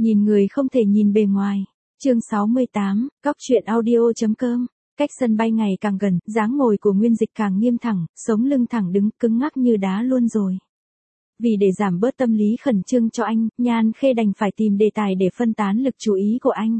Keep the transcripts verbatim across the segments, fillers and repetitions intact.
Nhìn người không thể nhìn bề ngoài. Chương sáu mươi tám, Cóc truyện audio.com. Cách sân bay ngày càng gần, dáng ngồi của Nguyên Dịch càng nghiêm thẳng, sống lưng thẳng đứng, cứng ngắc như đá luôn rồi. Vì để giảm bớt tâm lý khẩn trương cho anh, Nhan Khê đành phải tìm đề tài để phân tán lực chú ý của anh.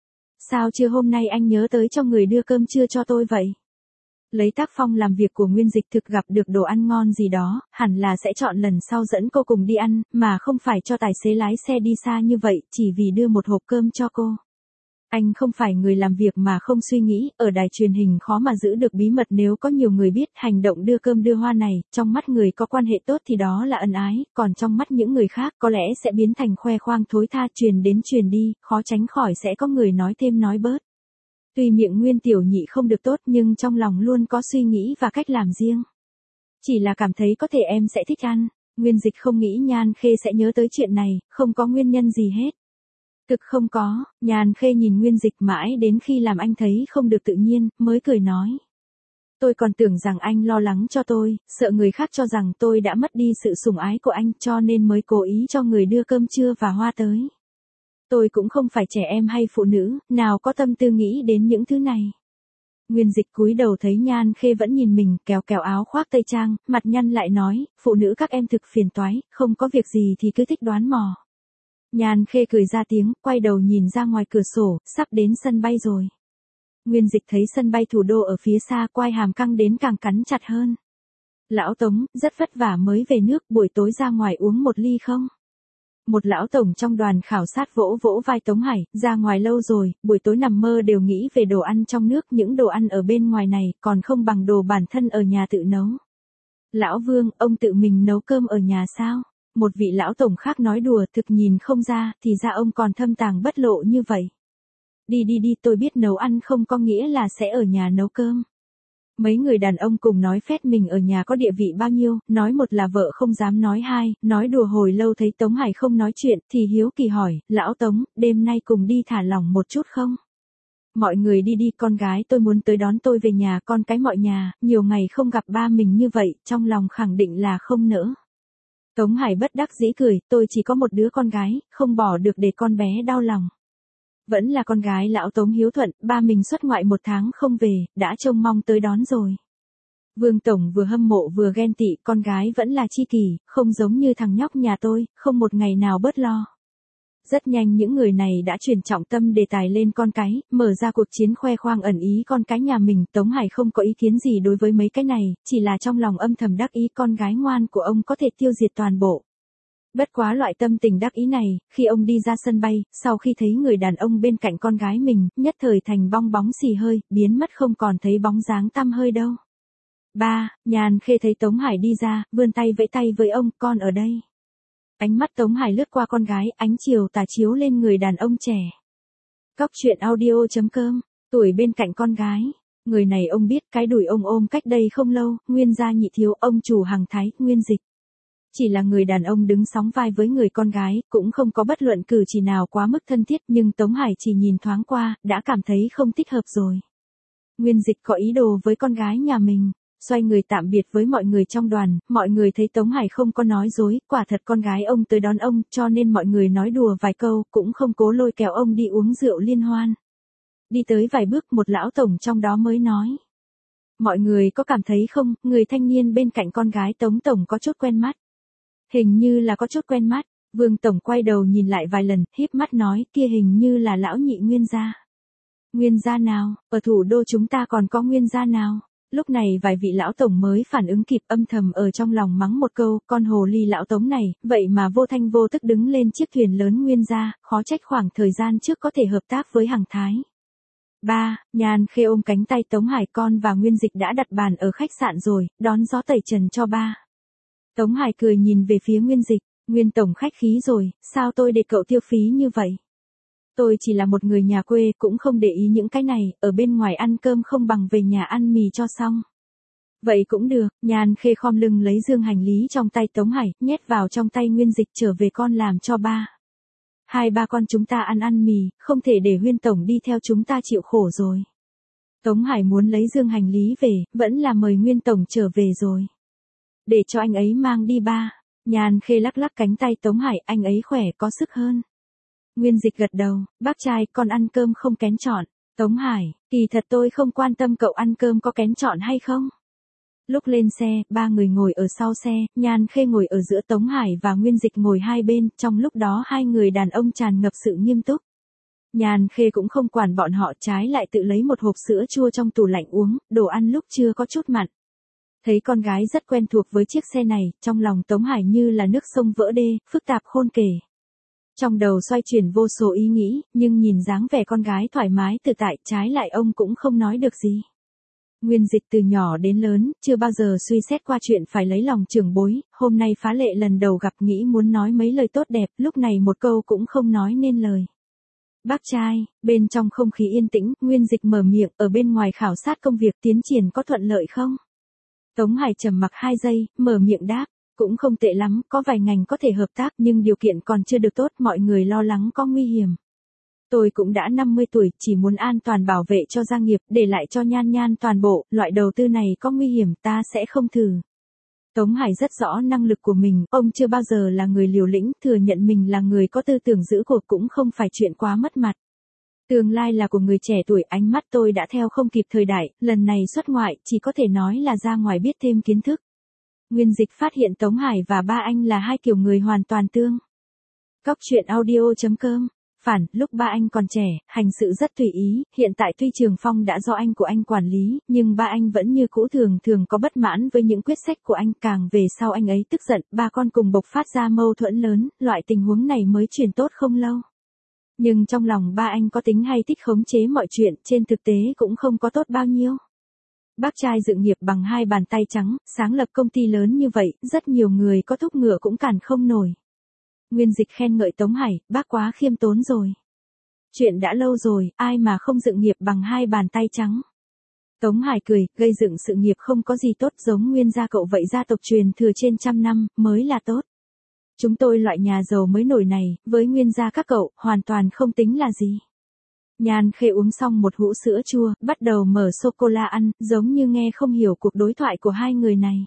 Sao chưa hôm nay anh nhớ tới cho người đưa cơm trưa cho tôi vậy? Lấy tác phong làm việc của Nguyên Dịch thực gặp được đồ ăn ngon gì đó, hẳn là sẽ chọn lần sau dẫn cô cùng đi ăn, mà không phải cho tài xế lái xe đi xa như vậy, chỉ vì đưa một hộp cơm cho cô. Anh không phải người làm việc mà không suy nghĩ, ở đài truyền hình khó mà giữ được bí mật nếu có nhiều người biết hành động đưa cơm đưa hoa này, trong mắt người có quan hệ tốt thì đó là ân ái, còn trong mắt những người khác có lẽ sẽ biến thành khoe khoang thối tha, truyền đến truyền đi, khó tránh khỏi sẽ có người nói thêm nói bớt. Tuy miệng Nguyên Tiểu Nhị không được tốt nhưng trong lòng luôn có suy nghĩ và cách làm riêng. Chỉ là cảm thấy có thể em sẽ thích ăn, Nguyên Dịch không nghĩ Nhan Khê sẽ nhớ tới chuyện này, không có nguyên nhân gì hết. Thực không có, Nhan Khê nhìn Nguyên Dịch mãi đến khi làm anh thấy không được tự nhiên, mới cười nói. Tôi còn tưởng rằng anh lo lắng cho tôi, sợ người khác cho rằng tôi đã mất đi sự sủng ái của anh cho nên mới cố ý cho người đưa cơm trưa và hoa tới. Tôi cũng không phải trẻ em hay phụ nữ, nào có tâm tư nghĩ đến những thứ này. Nguyên Dịch cúi đầu thấy Nhan Khê vẫn nhìn mình, kéo kéo áo khoác tây trang, mặt nhăn lại nói, phụ nữ các em thực phiền toái, không có việc gì thì cứ thích đoán mò. Nhan Khê cười ra tiếng, quay đầu nhìn ra ngoài cửa sổ, sắp đến sân bay rồi. Nguyên Dịch thấy sân bay thủ đô ở phía xa, quai hàm căng đến càng cắn chặt hơn. Lão Tống, rất vất vả mới về nước, buổi tối ra ngoài uống một ly không? Một lão tổng trong đoàn khảo sát vỗ vỗ vai Tống Hải, ra ngoài lâu rồi, buổi tối nằm mơ đều nghĩ về đồ ăn trong nước, những đồ ăn ở bên ngoài này còn không bằng đồ bản thân ở nhà tự nấu. Lão Vương, ông tự mình nấu cơm ở nhà sao? Một vị lão tổng khác nói đùa, thực nhìn không ra, thì ra ông còn thâm tàng bất lộ như vậy. Đi đi đi, tôi biết nấu ăn không có nghĩa là sẽ ở nhà nấu cơm. Mấy người đàn ông cùng nói phét mình ở nhà có địa vị bao nhiêu, nói một là vợ không dám nói hai, nói đùa hồi lâu thấy Tống Hải không nói chuyện, thì hiếu kỳ hỏi, lão Tống, đêm nay cùng đi thả lỏng một chút không? Mọi người đi đi, con gái tôi muốn tới đón tôi về nhà, con cái mọi nhà, nhiều ngày không gặp ba mình như vậy, trong lòng khẳng định là không nỡ. Tống Hải bất đắc dĩ cười, tôi chỉ có một đứa con gái, không bỏ được để con bé đau lòng. Vẫn là con gái lão Tống hiếu thuận, ba mình xuất ngoại một tháng không về, đã trông mong tới đón rồi. Vương Tổng vừa hâm mộ vừa ghen tị, con gái vẫn là chi kỷ, không giống như thằng nhóc nhà tôi, không một ngày nào bớt lo. Rất nhanh những người này đã chuyển trọng tâm đề tài lên con cái, mở ra cuộc chiến khoe khoang ẩn ý con cái nhà mình. Tống Hải không có ý kiến gì đối với mấy cái này, chỉ là trong lòng âm thầm đắc ý con gái ngoan của ông có thể tiêu diệt toàn bộ. Bất quá loại tâm tình đắc ý này, khi ông đi ra sân bay, sau khi thấy người đàn ông bên cạnh con gái mình, nhất thời thành bong bóng xì hơi, biến mất không còn thấy bóng dáng tăm hơi đâu. Ba, Nhan Khê thấy Tống Hải đi ra, vươn tay vẫy tay với ông, con ở đây. Ánh mắt Tống Hải lướt qua con gái, ánh chiều tà chiếu lên người đàn ông trẻ. Cóc truyện audio.com, tuổi bên cạnh con gái. Người này ông biết, cái đùi ông ôm cách đây không lâu, Nguyên gia nhị thiếu, ông chủ hàng Thái, Nguyên Dịch. Chỉ là người đàn ông đứng sóng vai với người con gái, cũng không có bất luận cử chỉ nào quá mức thân thiết, nhưng Tống Hải chỉ nhìn thoáng qua, đã cảm thấy không thích hợp rồi. Nguyên Dịch có ý đồ với con gái nhà mình. Xoay người tạm biệt với mọi người trong đoàn, mọi người thấy Tống Hải không có nói dối, quả thật con gái ông tới đón ông, cho nên mọi người nói đùa vài câu, cũng không cố lôi kéo ông đi uống rượu liên hoan. Đi tới vài bước, một lão tổng trong đó mới nói. Mọi người có cảm thấy không, người thanh niên bên cạnh con gái Tống tổng có chút quen mắt. Hình như là có chút quen mắt, Vương tổng quay đầu nhìn lại vài lần, híp mắt nói, kia hình như là lão nhị Nguyên gia. Nguyên gia nào, ở thủ đô chúng ta còn có Nguyên gia nào? Lúc này vài vị lão tổng mới phản ứng kịp, âm thầm ở trong lòng mắng một câu, con hồ ly lão Tống này, vậy mà vô thanh vô tức đứng lên chiếc thuyền lớn Nguyên gia, khó trách khoảng thời gian trước có thể hợp tác với hàng Thái. Ba, Nhan Khê ôm cánh tay Tống Hải, con và Nguyên Dịch đã đặt bàn ở khách sạn rồi, đón gió tẩy trần cho ba. Tống Hải cười nhìn về phía Nguyên Dịch, Nguyên tổng khách khí rồi, sao tôi để cậu tiêu phí như vậy? Tôi chỉ là một người nhà quê, cũng không để ý những cái này, ở bên ngoài ăn cơm không bằng về nhà ăn mì cho xong. Vậy cũng được, Nhan Khê khom lưng lấy dương hành lý trong tay Tống Hải, nhét vào trong tay Nguyên Dịch, trở về con làm cho ba. Hai ba con chúng ta ăn ăn mì, không thể để Huyên tổng đi theo chúng ta chịu khổ rồi. Tống Hải muốn lấy dương hành lý về, vẫn là mời Nguyên tổng trở về rồi. Để cho anh ấy mang đi ba. Nhan Khê lắc lắc cánh tay Tống Hải, anh ấy khỏe có sức hơn. Nguyên Dịch gật đầu, bác trai con ăn cơm không kén chọn. Tống Hải, kỳ thật tôi không quan tâm cậu ăn cơm có kén chọn hay không. Lúc lên xe, ba người ngồi ở sau xe, Nhan Khê ngồi ở giữa, Tống Hải và Nguyên Dịch ngồi hai bên, trong lúc đó hai người đàn ông tràn ngập sự nghiêm túc. Nhan Khê cũng không quản bọn họ, trái lại tự lấy một hộp sữa chua trong tủ lạnh uống, đồ ăn lúc trưa có chút mặn. Thấy con gái rất quen thuộc với chiếc xe này, trong lòng Tống Hải như là nước sông vỡ đê, phức tạp khôn kể. Trong đầu xoay chuyển vô số ý nghĩ, nhưng nhìn dáng vẻ con gái thoải mái tự tại, trái lại ông cũng không nói được gì. Nguyên Dịch từ nhỏ đến lớn, chưa bao giờ suy xét qua chuyện phải lấy lòng trưởng bối, hôm nay phá lệ lần đầu gặp nghĩ muốn nói mấy lời tốt đẹp, lúc này một câu cũng không nói nên lời. Bác trai, bên trong không khí yên tĩnh, Nguyên Dịch mở miệng, ở bên ngoài khảo sát công việc tiến triển có thuận lợi không? Tống Hải trầm mặc hai giây, mở miệng đáp, cũng không tệ lắm, có vài ngành có thể hợp tác nhưng điều kiện còn chưa được tốt, mọi người lo lắng có nguy hiểm. Tôi cũng đã năm mươi tuổi, chỉ muốn an toàn bảo vệ cho gia nghiệp, để lại cho Nhan Nhan toàn bộ, loại đầu tư này có nguy hiểm ta sẽ không thử. Tống Hải rất rõ năng lực của mình, ông chưa bao giờ là người liều lĩnh, thừa nhận mình là người có tư tưởng giữ cuộc cũng không phải chuyện quá mất mặt. Tương lai là của người trẻ tuổi, ánh mắt tôi đã theo không kịp thời đại, lần này xuất ngoại, chỉ có thể nói là ra ngoài biết thêm kiến thức. Nguyên Dịch phát hiện Tống Hải và ba anh là hai kiểu người hoàn toàn tương. Cóc truyện audio chấm com. Phản, lúc ba anh còn trẻ, hành sự rất tùy ý, hiện tại tuy Trường Phong đã do anh của anh quản lý, nhưng ba anh vẫn như cũ thường thường có bất mãn với những quyết sách của anh, càng về sau anh ấy tức giận, ba con cùng bộc phát ra mâu thuẫn lớn, loại tình huống này mới chuyển tốt không lâu. Nhưng trong lòng ba anh có tính hay thích khống chế mọi chuyện, trên thực tế cũng không có tốt bao nhiêu. Bác trai dự nghiệp bằng hai bàn tay trắng, sáng lập công ty lớn như vậy, rất nhiều người có thúc ngựa cũng cản không nổi. Nguyên Dịch khen ngợi Tống Hải, bác quá khiêm tốn rồi. Chuyện đã lâu rồi, ai mà không dựng nghiệp bằng hai bàn tay trắng. Tống Hải cười, gây dựng sự nghiệp không có gì tốt, giống Nguyên gia cậu vậy, gia tộc truyền thừa trên trăm năm, mới là tốt. Chúng tôi loại nhà giàu mới nổi này, với Nguyên gia các cậu, hoàn toàn không tính là gì. Nhan Khê uống xong một hũ sữa chua, bắt đầu mở sô-cô-la ăn, giống như nghe không hiểu cuộc đối thoại của hai người này.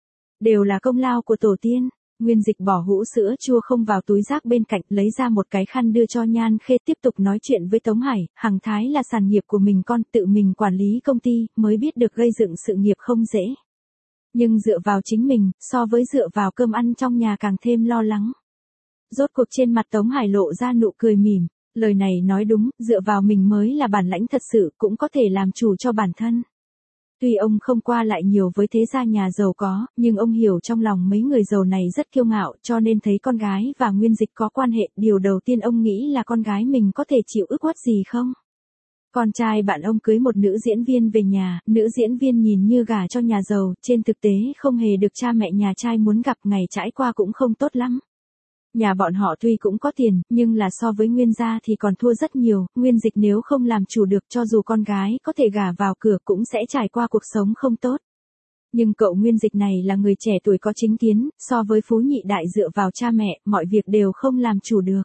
Đều là công lao của tổ tiên. Nguyên Dịch bỏ hũ sữa chua không vào túi rác bên cạnh, lấy ra một cái khăn đưa cho Nhan Khê, tiếp tục nói chuyện với Tống Hải, Hằng Thái là sản nghiệp của mình con, tự mình quản lý công ty, mới biết được gây dựng sự nghiệp không dễ. Nhưng dựa vào chính mình, so với dựa vào cơm ăn trong nhà càng thêm lo lắng. Rốt cuộc trên mặt Tống Hải lộ ra nụ cười mỉm, lời này nói đúng, dựa vào mình mới là bản lãnh thật sự, cũng có thể làm chủ cho bản thân. Tuy ông không qua lại nhiều với thế gia nhà giàu có, nhưng ông hiểu trong lòng mấy người giàu này rất kiêu ngạo, cho nên thấy con gái và Nguyên Dịch có quan hệ, điều đầu tiên ông nghĩ là con gái mình có thể chịu ức uất gì không? Con trai bạn ông cưới một nữ diễn viên về nhà, nữ diễn viên nhìn như gả cho nhà giàu, trên thực tế không hề được cha mẹ nhà trai muốn gặp, ngày trải qua cũng không tốt lắm. Nhà bọn họ tuy cũng có tiền, nhưng là so với Nguyên gia thì còn thua rất nhiều, Nguyên Dịch nếu không làm chủ được, cho dù con gái có thể gả vào cửa cũng sẽ trải qua cuộc sống không tốt. Nhưng cậu Nguyên Dịch này là người trẻ tuổi có chính kiến, so với Phú Nhị Đại dựa vào cha mẹ, mọi việc đều không làm chủ được.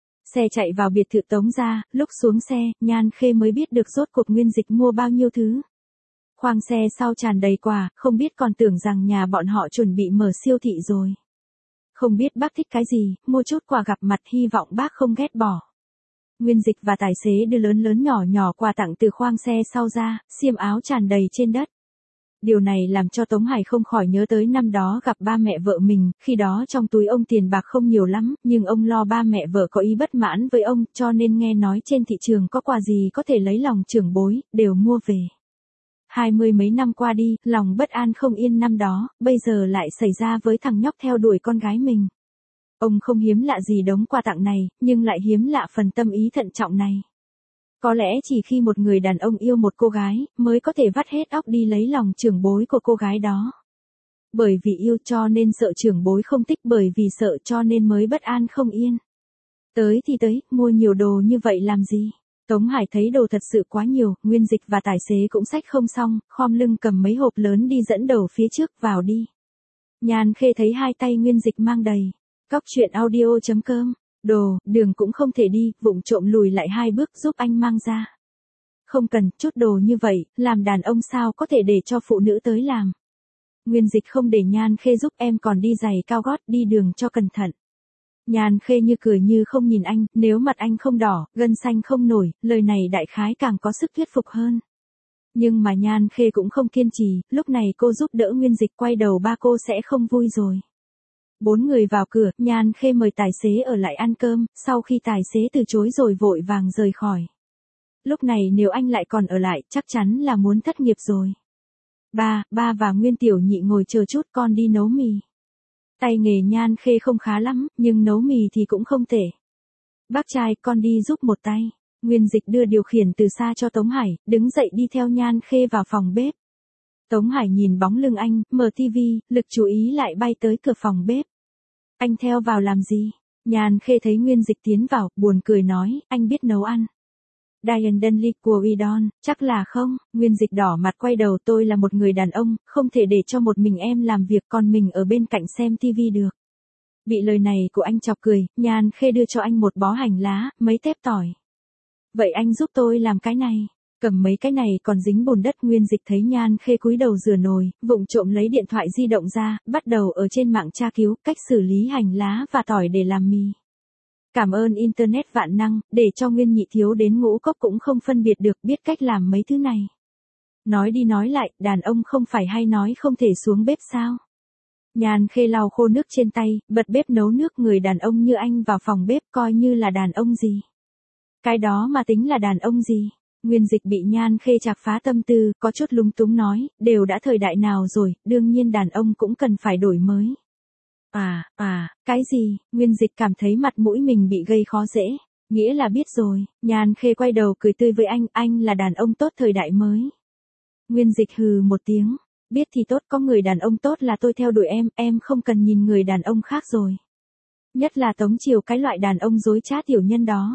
Xe chạy vào biệt thự Tống gia, lúc xuống xe, Nhan Khê mới biết được rốt cuộc Nguyên Dịch mua bao nhiêu thứ. Khoang xe sau tràn đầy quà, không biết còn tưởng rằng nhà bọn họ chuẩn bị mở siêu thị rồi. Không biết bác thích cái gì, mua chút quà gặp mặt, hy vọng bác không ghét bỏ. Nguyên Dịch và tài xế đưa lớn lớn nhỏ nhỏ quà tặng từ khoang xe sau ra, xiêm áo tràn đầy trên đất. Điều này làm cho Tống Hải không khỏi nhớ tới năm đó gặp ba mẹ vợ mình, khi đó trong túi ông tiền bạc không nhiều lắm, nhưng ông lo ba mẹ vợ có ý bất mãn với ông, cho nên nghe nói trên thị trường có quà gì có thể lấy lòng trưởng bối, đều mua về. Hai mươi mấy năm qua đi, lòng bất an không yên năm đó, bây giờ lại xảy ra với thằng nhóc theo đuổi con gái mình. Ông không hiếm lạ gì đống quà tặng này, nhưng lại hiếm lạ phần tâm ý thận trọng này. Có lẽ chỉ khi một người đàn ông yêu một cô gái, mới có thể vắt hết óc đi lấy lòng trưởng bối của cô gái đó. Bởi vì yêu cho nên sợ trưởng bối không thích, bởi vì sợ cho nên mới bất an không yên. Tới thì tới, mua nhiều đồ như vậy làm gì? Tống Hải thấy đồ thật sự quá nhiều, Nguyên Dịch và tài xế cũng xách không xong, khom lưng cầm mấy hộp lớn đi dẫn đầu phía trước, vào đi. Nhan Khê thấy hai tay Nguyên Dịch mang đầy. Cóc truyện audio chấm com. Đồ, đường cũng không thể đi, vụng trộm lùi lại hai bước giúp anh mang ra. Không cần, chút đồ như vậy, làm đàn ông sao có thể để cho phụ nữ tới làm. Nguyên Dịch không để Nhan Khê giúp, em còn đi giày cao gót, đi đường cho cẩn thận. Nhan Khê như cười như không nhìn anh, nếu mặt anh không đỏ, gân xanh không nổi, lời này đại khái càng có sức thuyết phục hơn. Nhưng mà Nhan Khê cũng không kiên trì, lúc này cô giúp đỡ Nguyên Dịch quay đầu ba cô sẽ không vui rồi. Bốn người vào cửa, Nhan Khê mời tài xế ở lại ăn cơm, sau khi tài xế từ chối rồi vội vàng rời khỏi. Lúc này nếu anh lại còn ở lại, chắc chắn là muốn thất nghiệp rồi. Ba, ba và Nguyên Tiểu Nhị ngồi chờ chút, con đi nấu mì. Tay nghề Nhan Khê không khá lắm, nhưng nấu mì thì cũng không tệ. Bác trai, con đi giúp một tay. Nguyên Dịch đưa điều khiển từ xa cho Tống Hải, đứng dậy đi theo Nhan Khê vào phòng bếp. Tống Hải nhìn bóng lưng anh, mở tivi, lực chú ý lại bay tới cửa phòng bếp. Anh theo vào làm gì? Nhan Khê thấy Nguyên Dịch tiến vào, buồn cười nói, anh biết nấu ăn. Diane Dunley của Udon, chắc là không? Nguyên Dịch đỏ mặt quay đầu, tôi là một người đàn ông, không thể để cho một mình em làm việc còn mình ở bên cạnh xem tivi được. Bị lời này của anh chọc cười, Nhan Khê đưa cho anh một bó hành lá, mấy tép tỏi. Vậy anh giúp tôi làm cái này. Cầm mấy cái này còn dính bùn đất. Nguyên Dịch thấy Nhan Khê cúi đầu rửa nồi, vụng trộm lấy điện thoại di động ra, bắt đầu ở trên mạng tra cứu cách xử lý hành lá và tỏi để làm mì. Cảm ơn Internet vạn năng, để cho Nguyên Nhị thiếu đến ngũ cốc cũng không phân biệt được, biết cách làm mấy thứ này. Nói đi nói lại, đàn ông không phải hay nói không thể xuống bếp sao? Nhan Khê lau khô nước trên tay, bật bếp nấu nước. Người đàn ông như anh vào phòng bếp coi như là đàn ông gì? Cái đó mà tính là đàn ông gì? Nguyên Dịch bị Nhan Khê chạc phá tâm tư, có chút lúng túng nói, đều đã thời đại nào rồi, đương nhiên đàn ông cũng cần phải đổi mới. À, à, cái gì? Nguyên Dịch cảm thấy mặt mũi mình bị gây khó dễ. Nghĩa là biết rồi. Nhan Khê quay đầu cười tươi với anh, anh là đàn ông tốt thời đại mới. Nguyên Dịch hừ một tiếng, biết thì tốt, có người đàn ông tốt là tôi theo đuổi em, em không cần nhìn người đàn ông khác rồi. Nhất là Tống Triều, cái loại đàn ông dối trá tiểu nhân đó.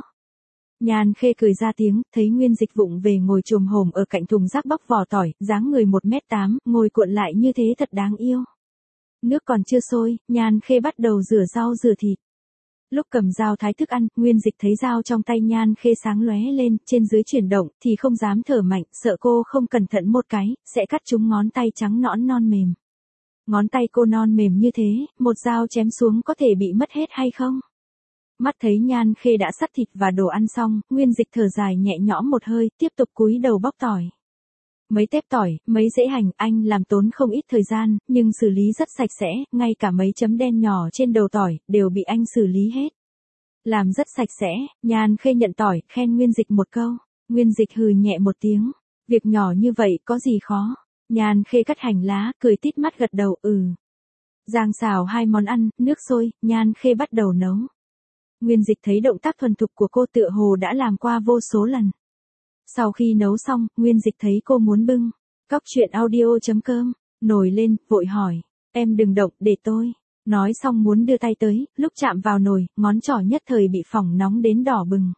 Nhan Khê cười ra tiếng, thấy Nguyên Dịch vụng về ngồi chồm hổm ở cạnh thùng rác bóc vỏ tỏi, dáng người một mét tám, ngồi cuộn lại như thế thật đáng yêu. Nước còn chưa sôi, Nhan Khê bắt đầu rửa rau rửa thịt. Lúc cầm dao thái thức ăn, Nguyên Dịch thấy dao trong tay Nhan Khê sáng lóe lên, trên dưới chuyển động, thì không dám thở mạnh, sợ cô không cẩn thận một cái, sẽ cắt trúng ngón tay trắng nõn non mềm. Ngón tay cô non mềm như thế, một dao chém xuống có thể bị mất hết hay không? Mắt thấy Nhan Khê đã sắt thịt và đồ ăn xong, Nguyên Dịch thở dài nhẹ nhõm một hơi, tiếp tục cúi đầu bóc tỏi. Mấy tép tỏi, mấy rễ hành, anh làm tốn không ít thời gian, nhưng xử lý rất sạch sẽ, ngay cả mấy chấm đen nhỏ trên đầu tỏi, đều bị anh xử lý hết. Làm rất sạch sẽ. Nhan Khê nhận tỏi, khen Nguyên Dịch một câu. Nguyên Dịch hừ nhẹ một tiếng. Việc nhỏ như vậy có gì khó. Nhan Khê cắt hành lá, cười tít mắt gật đầu, ừ. Giang xào hai món ăn, nước sôi, Nhan Khê bắt đầu nấu. Nguyên Dịch thấy động tác thuần thục của cô tựa hồ đã làm qua vô số lần. Sau khi nấu xong, Nguyên Dịch thấy cô muốn bưng. Cóc truyện audio chấm com, nổi lên, vội hỏi. Em đừng động, để tôi. Nói xong muốn đưa tay tới, lúc chạm vào nồi, ngón trỏ nhất thời bị phỏng nóng đến đỏ bừng.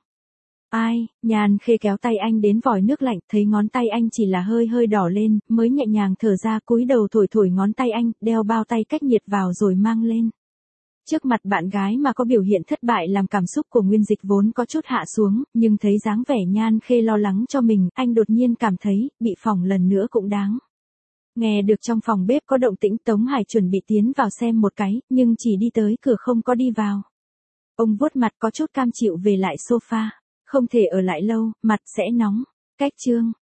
Ai? Nhan Khê kéo tay anh đến vòi nước lạnh, thấy ngón tay anh chỉ là hơi hơi đỏ lên, mới nhẹ nhàng thở ra, cúi đầu thổi thổi ngón tay anh, đeo bao tay cách nhiệt vào rồi mang lên. Trước mặt bạn gái mà có biểu hiện thất bại làm cảm xúc của Nguyên Dịch vốn có chút hạ xuống, nhưng thấy dáng vẻ Nhan Khê lo lắng cho mình, anh đột nhiên cảm thấy, bị phỏng lần nữa cũng đáng. Nghe được trong phòng bếp có động tĩnh, Tống Hải chuẩn bị tiến vào xem một cái, nhưng chỉ đi tới cửa không có đi vào. Ông vuốt mặt có chút cam chịu về lại sofa, không thể ở lại lâu, mặt sẽ nóng. Cách chương